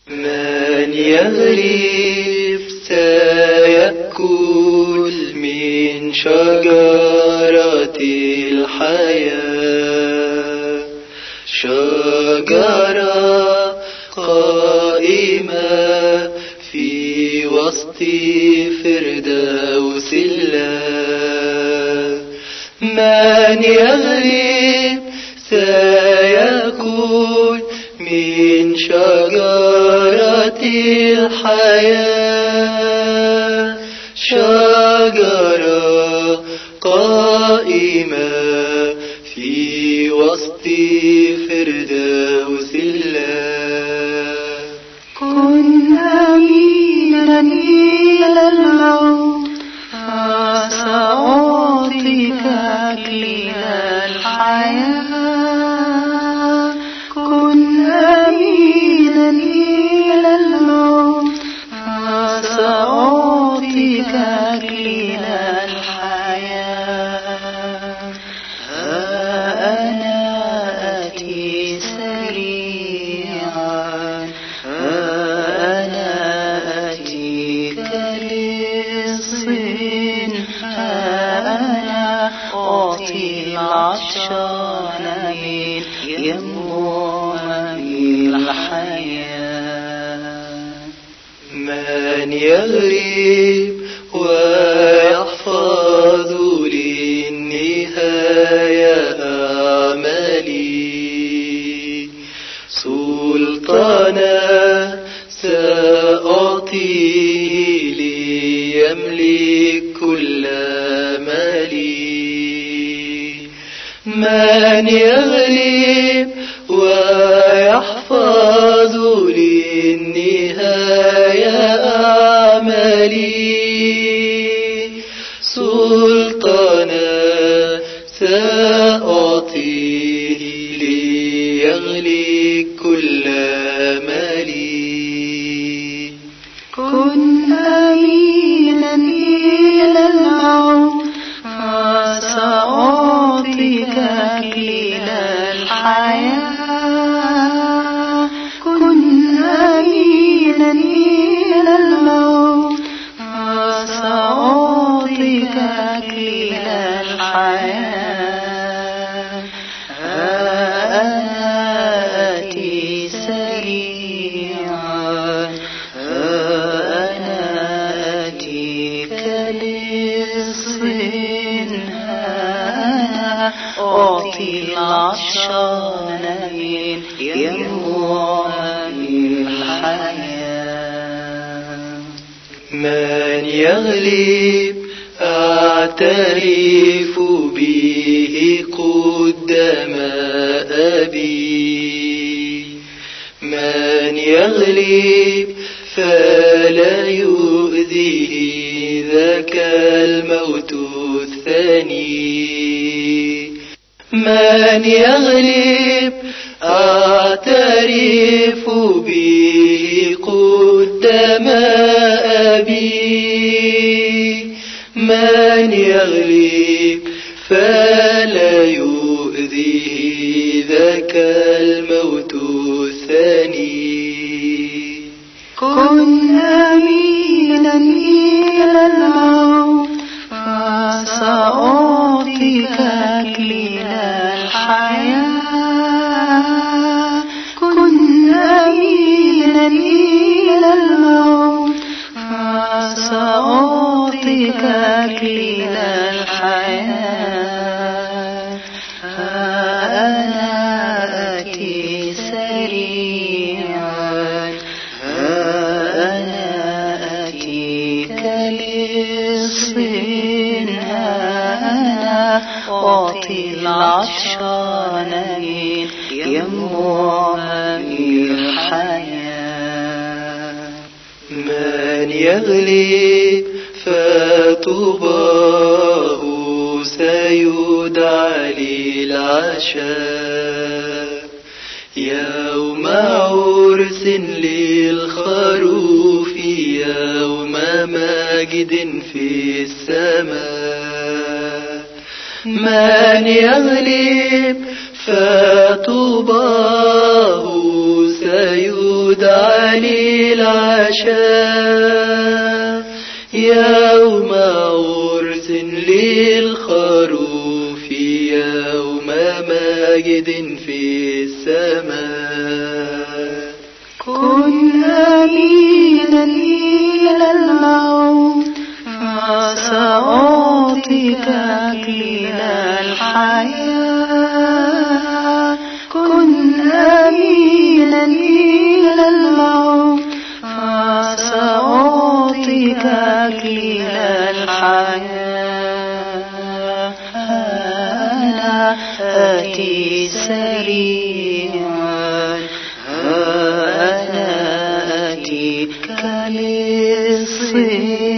من يغرب سيأكل من شجرة الحياة، شجرة قائمة في وسط فردوس الله. من يغرب سيأكل من شجرة الحياة، شجرة قائمة في وسط فردوس الله. كن أمينا إلى الموت فسأعطيك أكليل الحياة. كن أمينا إلى الموت فسأعطيك أكليل الحياة. ها أنا آتي سريعا، ها أنا آتيك للصين، ها أنا أعطي العطشان من ينبوع الحياة. من يغرب ويحفظ للنهاية أعمالي، سلطانا سأعطيه ليملك كل مالي. من يغلب ويحفظ للنهاية أعمالي، سلطانا سأعطيه ليغلب كل مالي. كن أمينا إلى الموت فسأعطيك أكليل الحياة. كن أمينا إلى الموت فسأعطيك أكليل الحياة. ها أنا آتي سريعا، ها أنا آتيك للصين، ها أنا أعطي العطشان من ينبوع الحياة. من يغلب أعترف به قدام أبي، من يغلب فلا يؤذيه ذاك الموت الثاني. من يغلب أعترف به قدام أبي، من يغلب فلا يؤذيه ذاك الموت الثاني. كن أمينا إلى الموت فسأعطيك أكليل الحياة. كن أمينا إلى الموت فسأعطيك أكليل الحياة. ها أنا آتي سريعا، ها أنا آتيك للصين، ها أنا أعطي العطشان من ينبوع الحياة. من يغلب فطوباه سيدعى للعشاء، يوم عرس للخروف، يوم مجد في السماء. من يغلب فطوباه سيدعى علي العشاء يوم عرس للخروف يوم مجد في السماء. كن أمينا إلى الموت فسأعطيك أكليل الحياة. كن أمينا إلى الموت فسأعطيك أكليل الحياة. أنا آتي سريعا، أنا آتي كالصيد.